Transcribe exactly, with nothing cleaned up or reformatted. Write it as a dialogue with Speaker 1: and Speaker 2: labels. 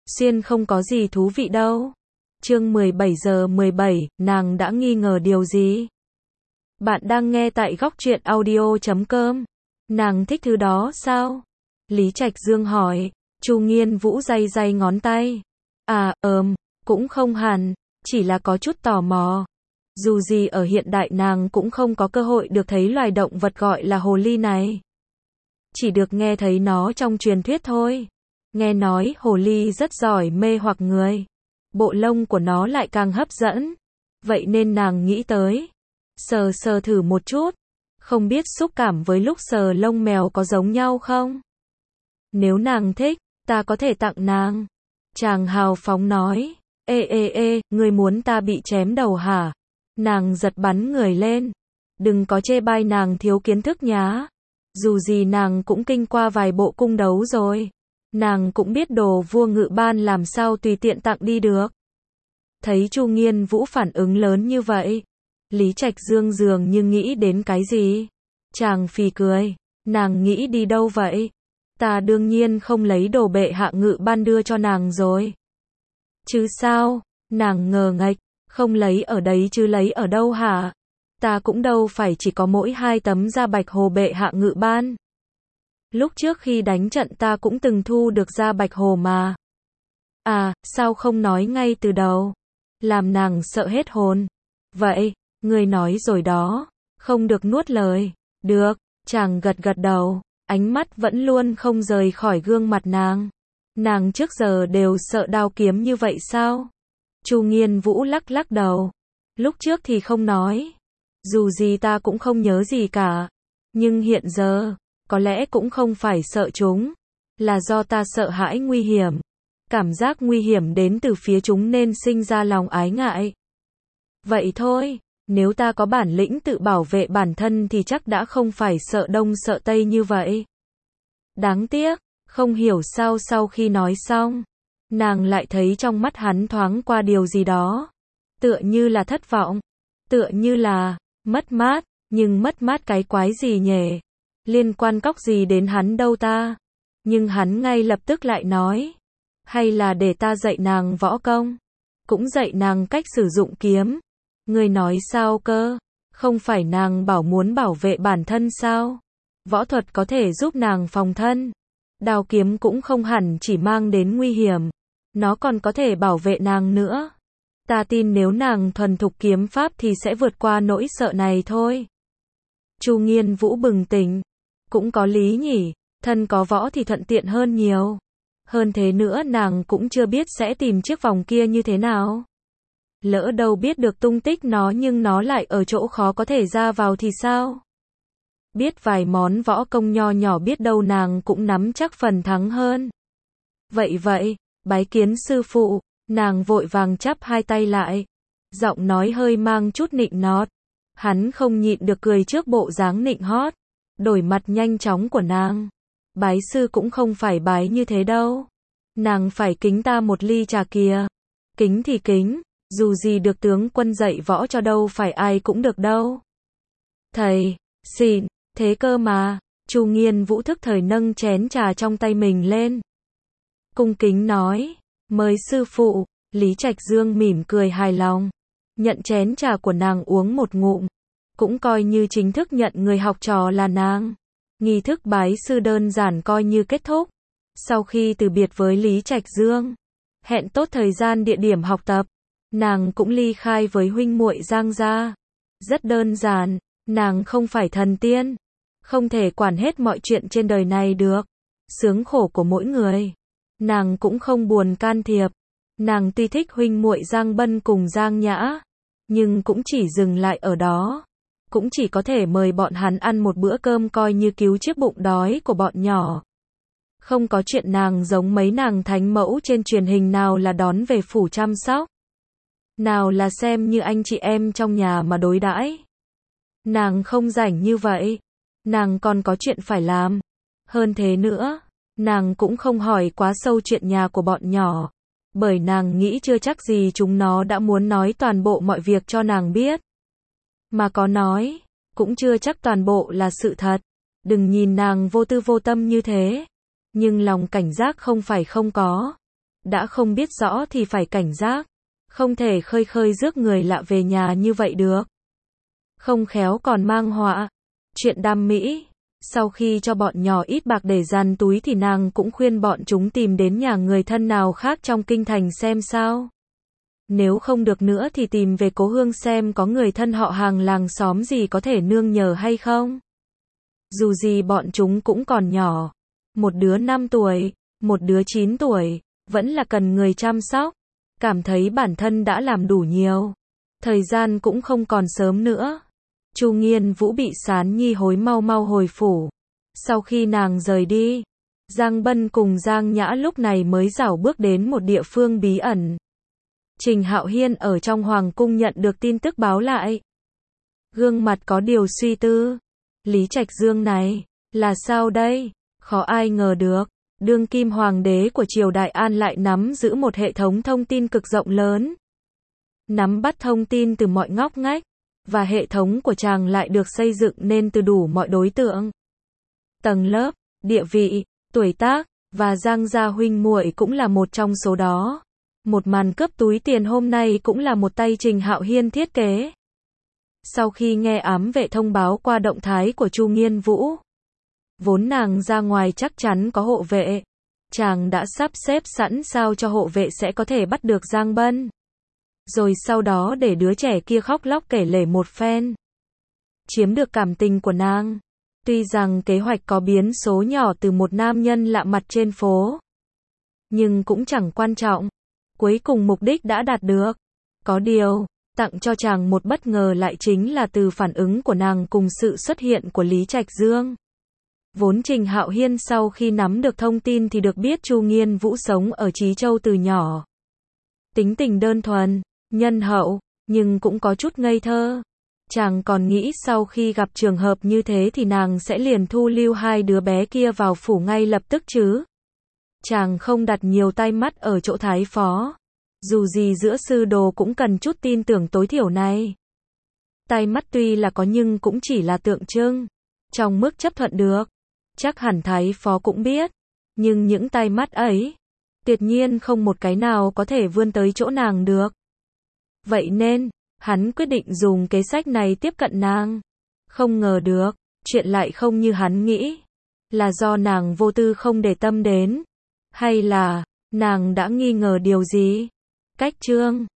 Speaker 1: Xuyên không có gì thú vị đâu. Chương mười bảy giờ mười bảy, nàng đã nghi ngờ điều gì? Bạn đang nghe tại góc truyện audio chấm com. Nàng thích thứ đó sao? Lý Trạch Dương hỏi. Chu Nghiên Vũ day day ngón tay. À, ờm, cũng không hẳn, chỉ là có chút tò mò. Dù gì ở hiện đại nàng cũng không có cơ hội được thấy loài động vật gọi là hồ ly này. Chỉ được nghe thấy nó trong truyền thuyết thôi. Nghe nói hồ ly rất giỏi mê hoặc người. Bộ lông của nó lại càng hấp dẫn. Vậy nên nàng nghĩ tới. Sờ sờ thử một chút. Không biết xúc cảm với lúc sờ lông mèo có giống nhau không? Nếu nàng thích, ta có thể tặng nàng. Chàng hào phóng nói. Ê ê ê, ngươi muốn ta bị chém đầu hả? Nàng giật bắn người lên. Đừng có chê bai nàng thiếu kiến thức nhá. Dù gì nàng cũng kinh qua vài bộ cung đấu rồi. Nàng cũng biết đồ vua Ngự Ban làm sao tùy tiện tặng đi được. Thấy Chu Nghiên Vũ phản ứng lớn như vậy, Lý Trạch Dương dường như nghĩ đến cái gì. Chàng phì cười. Nàng nghĩ đi đâu vậy? Ta đương nhiên không lấy đồ bệ hạ Ngự Ban đưa cho nàng rồi. Chứ sao? Nàng ngờ nghệch. Không lấy ở đấy chứ lấy ở đâu hả? Ta cũng đâu phải chỉ có mỗi hai tấm da bạch hồ bệ hạ Ngự Ban. Lúc trước khi đánh trận ta cũng từng thu được da bạch hồ mà. À, sao không nói ngay từ đầu? Làm nàng sợ hết hồn. Vậy, ngươi nói rồi đó. Không được nuốt lời. Được, chàng gật gật đầu. Ánh mắt vẫn luôn không rời khỏi gương mặt nàng. Nàng trước giờ đều sợ đao kiếm như vậy sao? Chu Nghiên Vũ lắc lắc đầu. Lúc trước thì không nói. Dù gì ta cũng không nhớ gì cả. Nhưng hiện giờ, có lẽ cũng không phải sợ chúng. Là do ta sợ hãi nguy hiểm. Cảm giác nguy hiểm đến từ phía chúng nên sinh ra lòng ái ngại. Vậy thôi, nếu ta có bản lĩnh tự bảo vệ bản thân thì chắc đã không phải sợ đông sợ tây như vậy. Đáng tiếc, không hiểu sao sau khi nói xong, nàng lại thấy trong mắt hắn thoáng qua điều gì đó. Tựa như là thất vọng. Tựa như là mất mát. Nhưng mất mát cái quái gì nhỉ? Liên quan cóc gì đến hắn đâu ta? Nhưng hắn ngay lập tức lại nói. Hay là để ta dạy nàng võ công? Cũng dạy nàng cách sử dụng kiếm. Ngươi nói sao cơ? Không phải nàng bảo muốn bảo vệ bản thân sao? Võ thuật có thể giúp nàng phòng thân. Đao kiếm cũng không hẳn chỉ mang đến nguy hiểm. Nó còn có thể bảo vệ nàng nữa. Ta tin nếu nàng thuần thục kiếm pháp thì sẽ vượt qua nỗi sợ này thôi. Chu Nghiên Vũ bừng tỉnh. Cũng có lý nhỉ, thân có võ thì thuận tiện hơn nhiều. Hơn thế nữa nàng cũng chưa biết sẽ tìm chiếc vòng kia như thế nào. Lỡ đâu biết được tung tích nó nhưng nó lại ở chỗ khó có thể ra vào thì sao? Biết vài món võ công nho nhỏ biết đâu nàng cũng nắm chắc phần thắng hơn. Vậy vậy, bái kiến sư phụ, nàng vội vàng chắp hai tay lại. Giọng nói hơi mang chút nịnh nót. Hắn không nhịn được cười trước bộ dáng nịnh hót. Đổi mặt nhanh chóng của nàng. Bái sư cũng không phải bái như thế đâu. Nàng phải kính ta một ly trà kìa. Kính thì kính, dù gì được tướng quân dạy võ cho đâu phải ai cũng được đâu. Thầy, xịn, thế cơ mà. Chu Nghiên Vũ thức thời nâng chén trà trong tay mình lên. Cung kính nói, mời sư phụ. Lý Trạch Dương mỉm cười hài lòng. Nhận chén trà của nàng uống một ngụm. Cũng coi như chính thức nhận người học trò là nàng. Nghi thức bái sư đơn giản coi như kết thúc. Sau khi từ biệt với Lý Trạch Dương, hẹn tốt thời gian địa điểm học tập, nàng cũng ly khai với huynh muội Giang gia. Rất đơn giản, nàng không phải thần tiên, không thể quản hết mọi chuyện trên đời này được. Sướng khổ của mỗi người, nàng cũng không buồn can thiệp. Nàng tuy thích huynh muội Giang Bân cùng Giang Nhã, nhưng cũng chỉ dừng lại ở đó. Cũng chỉ có thể mời bọn hắn ăn một bữa cơm coi như cứu chiếc bụng đói của bọn nhỏ. Không có chuyện nàng giống mấy nàng thánh mẫu trên truyền hình nào là đón về phủ chăm sóc. Nào là xem như anh chị em trong nhà mà đối đãi. Nàng không rảnh như vậy. Nàng còn có chuyện phải làm. Hơn thế nữa, nàng cũng không hỏi quá sâu chuyện nhà của bọn nhỏ. Bởi nàng nghĩ chưa chắc gì chúng nó đã muốn nói toàn bộ mọi việc cho nàng biết. Mà có nói, cũng chưa chắc toàn bộ là sự thật. Đừng nhìn nàng vô tư vô tâm như thế. Nhưng lòng cảnh giác không phải không có. đã không biết rõ thì phải cảnh giác, không thể khơi khơi rước người lạ về nhà như vậy được. Không khéo còn mang họa. Chuyện đam mỹ. Sau khi cho bọn nhỏ ít bạc để dàn túi thì nàng cũng khuyên bọn chúng tìm đến nhà người thân nào khác trong kinh thành xem sao. Nếu không được nữa thì tìm về cố hương xem có người thân họ hàng làng xóm gì có thể nương nhờ hay không. Dù gì bọn chúng cũng còn nhỏ. Một đứa năm tuổi, một đứa chín tuổi, vẫn là cần người chăm sóc. Cảm thấy bản thân đã làm đủ nhiều. Thời gian cũng không còn sớm nữa. Chu Nghiên Vũ bị Sán Nhi hối mau mau hồi phủ. Sau khi nàng rời đi, Giang Bân cùng Giang Nhã lúc này mới rảo bước đến một địa phương bí ẩn. Trình Hạo Hiên ở trong hoàng cung nhận được tin tức báo lại. Gương mặt có điều suy tư. Lý Trạch Dương này, là sao đây? Khó ai ngờ được, đương kim hoàng đế của triều Đại An lại nắm giữ một hệ thống thông tin cực rộng lớn. Nắm bắt thông tin từ mọi ngóc ngách, và hệ thống của chàng lại được xây dựng nên từ đủ mọi đối tượng. Tầng lớp, địa vị, tuổi tác, và Giang gia huynh muội cũng là một trong số đó. Một màn cướp túi tiền hôm nay cũng là một tay Trình Hạo Hiên thiết kế. Sau khi nghe ám vệ thông báo qua động thái của Chu Nghiên Vũ, vốn nàng ra ngoài chắc chắn có hộ vệ. Chàng đã sắp xếp sẵn sao cho hộ vệ sẽ có thể bắt được Giang Bân. Rồi sau đó để đứa trẻ kia khóc lóc kể lể một phen. Chiếm được cảm tình của nàng. Tuy rằng kế hoạch có biến số nhỏ từ một nam nhân lạ mặt trên phố, nhưng cũng chẳng quan trọng. Cuối cùng mục đích đã đạt được. Có điều, tặng cho chàng một bất ngờ lại chính là từ phản ứng của nàng cùng sự xuất hiện của Lý Trạch Dương. Vốn Trình Hạo Hiên sau khi nắm được thông tin thì được biết Chu Nghiên Vũ sống ở Chí Châu từ nhỏ. Tính tình đơn thuần, nhân hậu, nhưng cũng có chút ngây thơ. Chàng còn nghĩ sau khi gặp trường hợp như thế thì nàng sẽ liền thu lưu hai đứa bé kia vào phủ ngay lập tức chứ. Chàng không đặt nhiều tay mắt ở chỗ thái phó. Dù gì giữa sư đồ cũng cần chút tin tưởng tối thiểu này. Tay mắt tuy là có nhưng cũng chỉ là tượng trưng. Trong mức chấp thuận được. Chắc hẳn thái phó cũng biết. Nhưng những tay mắt ấy, tuyệt nhiên không một cái nào có thể vươn tới chỗ nàng được. Vậy nên, hắn quyết định dùng kế sách này tiếp cận nàng. Không ngờ được, chuyện lại không như hắn nghĩ. Là do nàng vô tư không để tâm đến. Hay là, nàng đã nghi ngờ điều gì? Cách chương